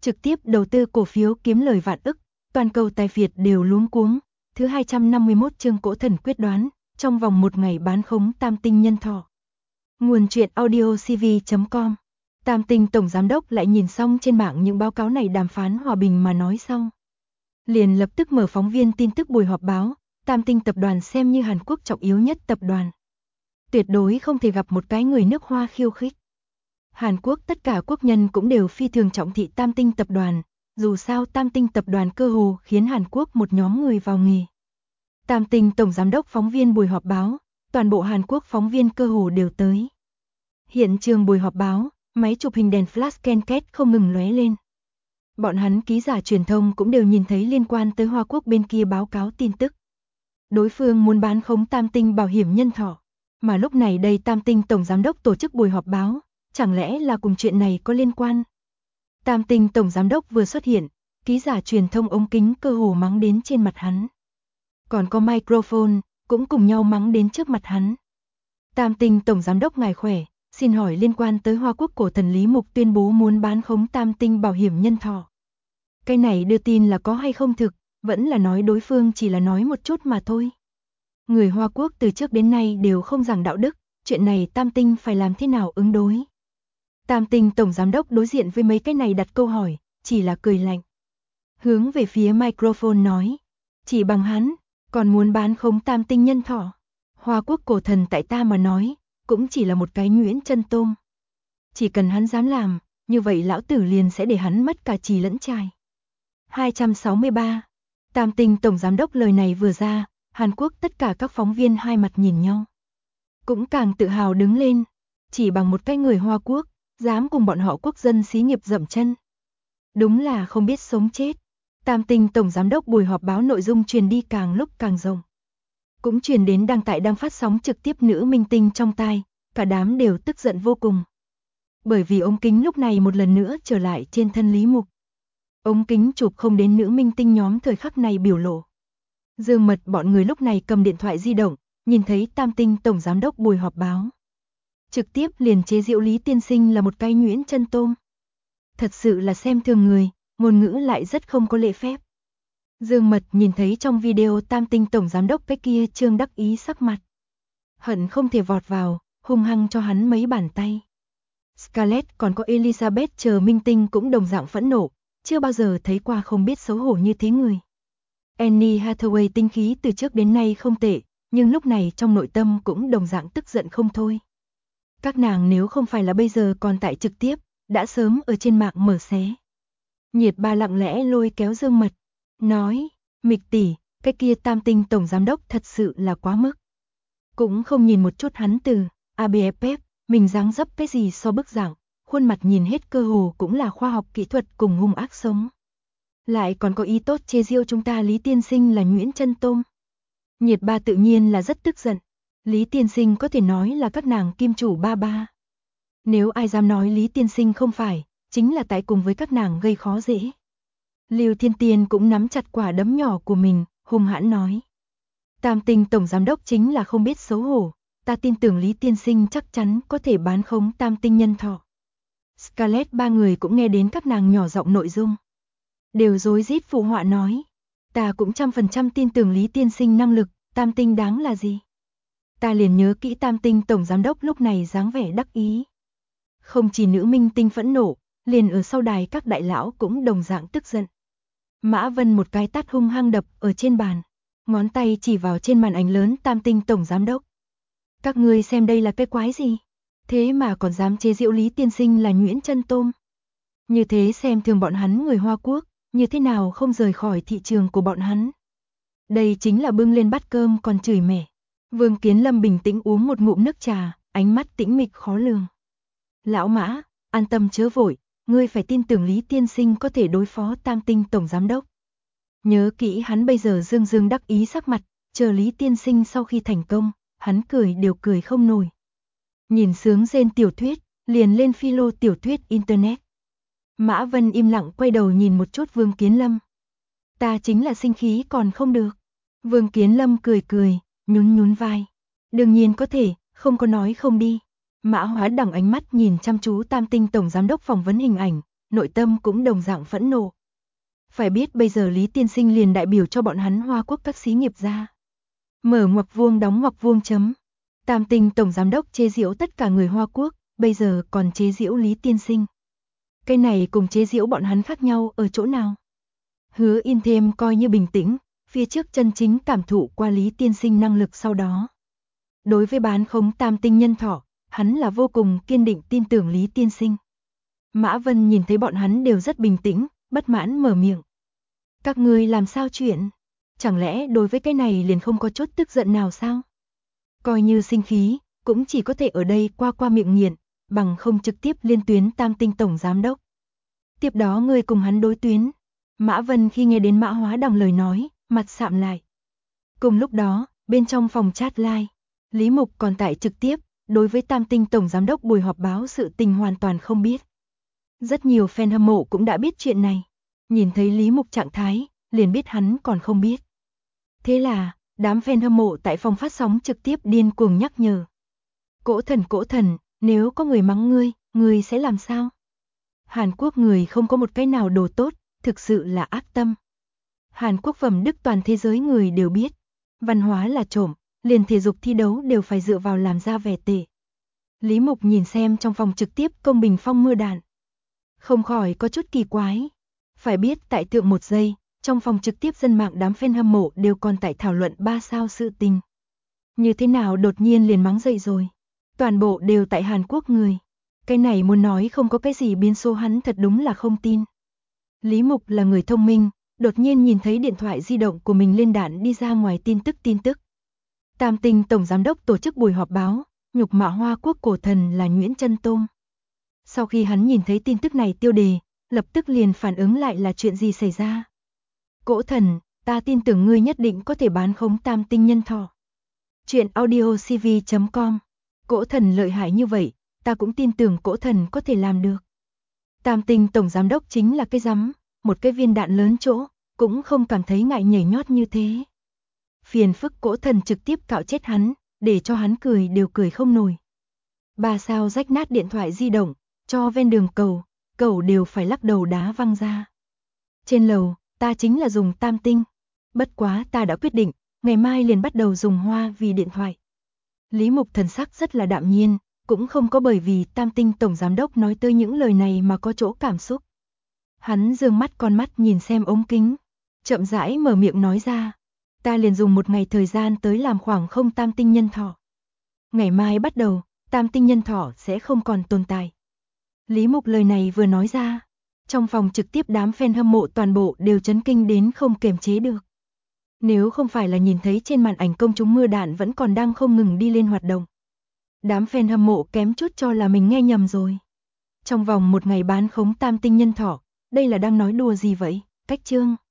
trực tiếp đầu tư cổ phiếu kiếm lời vạn ức, toàn cầu tài phiệt đều luống cuống. Thứ 251 chương Cỗ Thần quyết đoán, trong vòng một ngày bán khống tam tinh nhân thọ. Nguồn truyện audio cv.com. Tam tinh tổng giám đốc lại nhìn xong trên mạng những báo cáo này đàm phán hòa bình mà nói xong. Liền lập tức mở phóng viên tin tức buổi họp báo, Tam tinh tập đoàn xem như Hàn Quốc trọng yếu nhất tập đoàn. Tuyệt đối không thể gặp một cái người nước Hoa khiêu khích. Hàn Quốc tất cả quốc nhân cũng đều phi thường trọng thị Tam tinh tập đoàn, dù sao Tam tinh tập đoàn cơ hồ khiến Hàn Quốc một nhóm người vào nghề. Tam tinh tổng giám đốc phóng viên buổi họp báo, toàn bộ Hàn Quốc phóng viên cơ hồ đều tới. Hiện trường buổi họp báo, máy chụp hình đèn flash ken két không ngừng lóe lên. Bọn hắn ký giả truyền thông cũng đều nhìn thấy liên quan tới Hoa Quốc bên kia báo cáo tin tức. Đối phương muốn bán khống Tam tinh bảo hiểm nhân thọ, mà lúc này đây Tam tinh tổng giám đốc tổ chức buổi họp báo, chẳng lẽ là cùng chuyện này có liên quan? Tam tinh tổng giám đốc vừa xuất hiện, ký giả truyền thông ống kính cơ hồ mắng đến trên mặt hắn. Còn có microphone, cũng cùng nhau mắng đến trước mặt hắn. Tam tinh tổng giám đốc ngài khỏe, xin hỏi liên quan tới Hoa Quốc cổ thần Lý Mục tuyên bố muốn bán khống Tam tinh bảo hiểm nhân thọ. Cái này đưa tin là có hay không thực, vẫn là nói đối phương chỉ là nói một chút mà thôi. Người Hoa Quốc từ trước đến nay đều không giảng đạo đức, chuyện này Tam tinh phải làm thế nào ứng đối. Tam tinh tổng giám đốc đối diện với mấy cái này đặt câu hỏi, chỉ là cười lạnh. Hướng về phía microphone nói, chỉ bằng hắn, còn muốn bán khống Tam tinh nhân thọ. Hoa Quốc cổ thần tại ta mà nói, cũng chỉ là một cái nhuyễn chân tôm. Chỉ cần hắn dám làm, như vậy lão tử liền sẽ để hắn mất cả trì lẫn chài. 263. Tam tinh tổng giám đốc lời này vừa ra, Hàn Quốc tất cả các phóng viên hai mặt nhìn nhau. Cũng càng tự hào đứng lên, chỉ bằng một cái người Hoa Quốc, dám cùng bọn họ quốc dân xí nghiệp dậm chân. Đúng là không biết sống chết. Tam tinh tổng giám đốc buổi họp báo nội dung truyền đi càng lúc càng rộng. Cũng truyền đến đang phát sóng trực tiếp nữ minh tinh trong tai, cả đám đều tức giận vô cùng. Bởi vì ống kính lúc này một lần nữa trở lại trên thân Lý Mục. Ống kính chụp không đến nữ minh tinh nhóm thời khắc này biểu lộ. Dương Mật bọn người lúc này cầm điện thoại di động, nhìn thấy Tam tinh tổng giám đốc buổi họp báo. Trực tiếp liền chế giễu Lý tiên sinh là một cái nhuyễn chân tôm. Thật sự là xem thường người, ngôn ngữ lại rất không có lễ phép. Dương Mật nhìn thấy trong video Tam tinh tổng giám đốc cái kia trương đắc ý sắc mặt. Hận không thể vọt vào, hung hăng cho hắn mấy bàn tay. Scarlett còn có Elizabeth chờ minh tinh cũng đồng dạng phẫn nộ, chưa bao giờ thấy qua không biết xấu hổ như thế người. Annie Hathaway tinh khí từ trước đến nay không tệ, nhưng lúc này trong nội tâm cũng đồng dạng tức giận không thôi. Các nàng nếu không phải là bây giờ còn tại trực tiếp, đã sớm ở trên mạng mở xé. Nhiệt Ba lặng lẽ lôi kéo Dương Mật, nói, Mịch tỷ, cái kia Tam tinh tổng giám đốc thật sự là quá mức. Cũng không nhìn một chút hắn từ ABFF, mình dáng dấp cái gì so bức dạng, khuôn mặt nhìn hết cơ hồ cũng là khoa học kỹ thuật cùng hung ác sống. Lại còn có ý tốt chê giễu chúng ta Lý tiên sinh là nhuyễn chân tôm. Nhiệt Ba tự nhiên là rất tức giận. Lý tiên sinh có thể nói là các nàng kim chủ ba ba. Nếu ai dám nói Lý tiên sinh không phải, chính là tại cùng với các nàng gây khó dễ. Lưu Thiên Tiên cũng nắm chặt quả đấm nhỏ của mình, hung hãn nói. Tam tinh tổng giám đốc chính là không biết xấu hổ, ta tin tưởng Lý tiên sinh chắc chắn có thể bán khống Tam tinh nhân thọ. Scarlett ba người cũng nghe đến các nàng nhỏ giọng nội dung. Đều rối rít phụ họa nói. Ta cũng 100% tin tưởng Lý tiên sinh năng lực, Tam tinh đáng là gì? Ta liền nhớ kỹ Tam tinh tổng giám đốc lúc này dáng vẻ đắc ý. Không chỉ nữ minh tinh phẫn nộ, liền ở sau đài các đại lão cũng đồng dạng tức giận. Mã Vân một cái tát hung hăng đập ở trên bàn, ngón tay chỉ vào trên màn ảnh lớn Tam tinh tổng giám đốc. Các ngươi xem đây là cái quái gì? Thế mà còn dám chế giễu Lý tiên sinh là nhuyễn chân tôm. Như thế xem thường bọn hắn người Hoa Quốc, như thế nào không rời khỏi thị trường của bọn hắn. Đây chính là bưng lên bát cơm còn chửi mẹ. Vương Kiến Lâm bình tĩnh uống một ngụm nước trà, ánh mắt tĩnh mịch khó lường. Lão Mã, an tâm chớ vội, ngươi phải tin tưởng Lý tiên sinh có thể đối phó Tam tinh tổng giám đốc. Nhớ kỹ hắn bây giờ dương dương đắc ý sắc mặt, chờ Lý tiên sinh sau khi thành công, hắn cười đều cười không nổi. Nhìn sướng rên tiểu thuyết, liền lên philo tiểu thuyết internet. Mã Vân im lặng quay đầu nhìn một chút Vương Kiến Lâm. Ta chính là sinh khí còn không được. Vương Kiến Lâm cười cười, nhún nhún vai. Đương nhiên có thể, không có nói không đi. Mã Hóa Đằng ánh mắt nhìn chăm chú Tam tinh tổng giám đốc phỏng vấn hình ảnh, nội tâm cũng đồng dạng phẫn nộ. Phải biết bây giờ Lý Tiên Sinh liền đại biểu cho bọn hắn Hoa Quốc các xí nghiệp gia. Mở ngoặc vuông đóng ngoặc vuông chấm. Tam Tinh tổng giám đốc chế giễu tất cả người Hoa Quốc, bây giờ còn chế giễu Lý Tiên Sinh. Cái này cùng chế giễu bọn hắn khác nhau ở chỗ nào? Hứa Yên thêm coi như bình tĩnh, phía trước chân chính cảm thụ qua Lý Tiên Sinh năng lực sau đó. Đối với bán khống tam tinh nhân thọ, hắn là vô cùng kiên định tin tưởng Lý Tiên Sinh. Mã Vân nhìn thấy bọn hắn đều rất bình tĩnh, bất mãn mở miệng. Các ngươi làm sao chuyện? Chẳng lẽ đối với cái này liền không có chút tức giận nào sao? Coi như sinh khí, cũng chỉ có thể ở đây qua miệng nghiện, bằng không trực tiếp liên tuyến tam tinh tổng giám đốc. Tiếp đó ngươi cùng hắn đối tuyến. Mã Vân khi nghe đến Mã Hóa Đằng lời nói, mặt sạm lại. Cùng lúc đó, bên trong phòng chat live, Lý Mục còn tại trực tiếp, đối với tam tinh tổng giám đốc buổi họp báo sự tình hoàn toàn không biết. Rất nhiều fan hâm mộ cũng đã biết chuyện này. Nhìn thấy Lý Mục trạng thái, liền biết hắn còn không biết. Thế là, đám fan hâm mộ tại phòng phát sóng trực tiếp điên cuồng nhắc nhở. Cỗ thần, nếu có người mắng ngươi sẽ làm sao? Hàn Quốc người không có một cái nào đồ tốt, thực sự là ác tâm. Hàn Quốc phẩm đức toàn thế giới người đều biết. Văn hóa là trộm, liền thể dục thi đấu đều phải dựa vào làm ra vẻ tệ. Lý Mục nhìn xem trong phòng trực tiếp công bình phong mưa đạn. Không khỏi có chút kỳ quái. Phải biết tại thượng một giây, trong phòng trực tiếp dân mạng đám fan hâm mộ đều còn tại thảo luận 3 sao sự tình. Như thế nào đột nhiên liền mắng dậy rồi. Toàn bộ đều tại Hàn Quốc người. Cái này muốn nói không có cái gì biến số hắn thật đúng là không tin. Lý Mục là người thông minh, đột nhiên nhìn thấy điện thoại di động của mình lên đạn đi ra ngoài tin tức. Tam tinh tổng giám đốc tổ chức buổi họp báo, nhục mạ Hoa Quốc cổ thần là Nguyễn Chân Tôm. Sau khi hắn nhìn thấy tin tức này tiêu đề, lập tức liền phản ứng lại là chuyện gì xảy ra. Cỗ thần, ta tin tưởng ngươi nhất định có thể bán khống tam tinh nhân thọ. Chuyện audiocv.com. Cỗ thần lợi hại như vậy, ta cũng tin tưởng cỗ thần có thể làm được. Tam tinh tổng giám đốc chính là cái rắm, một cái viên đạn lớn chỗ, cũng không cảm thấy ngại nhảy nhót như thế. Phiền phức cỗ thần trực tiếp cạo chết hắn, để cho hắn cười đều cười không nổi. 3 sao rách nát điện thoại di động, cho ven đường cầu đều phải lắc đầu đá văng ra. Trên lầu, ta chính là dùng tam tinh. Bất quá ta đã quyết định, ngày mai liền bắt đầu dùng Hoa vì điện thoại. Lý Mục thần sắc rất là đạm nhiên, cũng không có bởi vì tam tinh tổng giám đốc nói tới những lời này mà có chỗ cảm xúc. Hắn dương mắt con mắt nhìn xem ống kính, chậm rãi mở miệng nói ra. Ta liền dùng một ngày thời gian tới làm khoảng không tam tinh nhân thọ. Ngày mai bắt đầu, tam tinh nhân thọ sẽ không còn tồn tại. Lý Mục lời này vừa nói ra, trong phòng trực tiếp đám fan hâm mộ toàn bộ đều chấn kinh đến không kiềm chế được. Nếu không phải là nhìn thấy trên màn ảnh công chúng mưa đạn vẫn còn đang không ngừng đi lên hoạt động. Đám fan hâm mộ kém chút cho là mình nghe nhầm rồi. Trong vòng một ngày bán khống tam tinh nhân thọ, đây là đang nói đùa gì vậy? Cách chương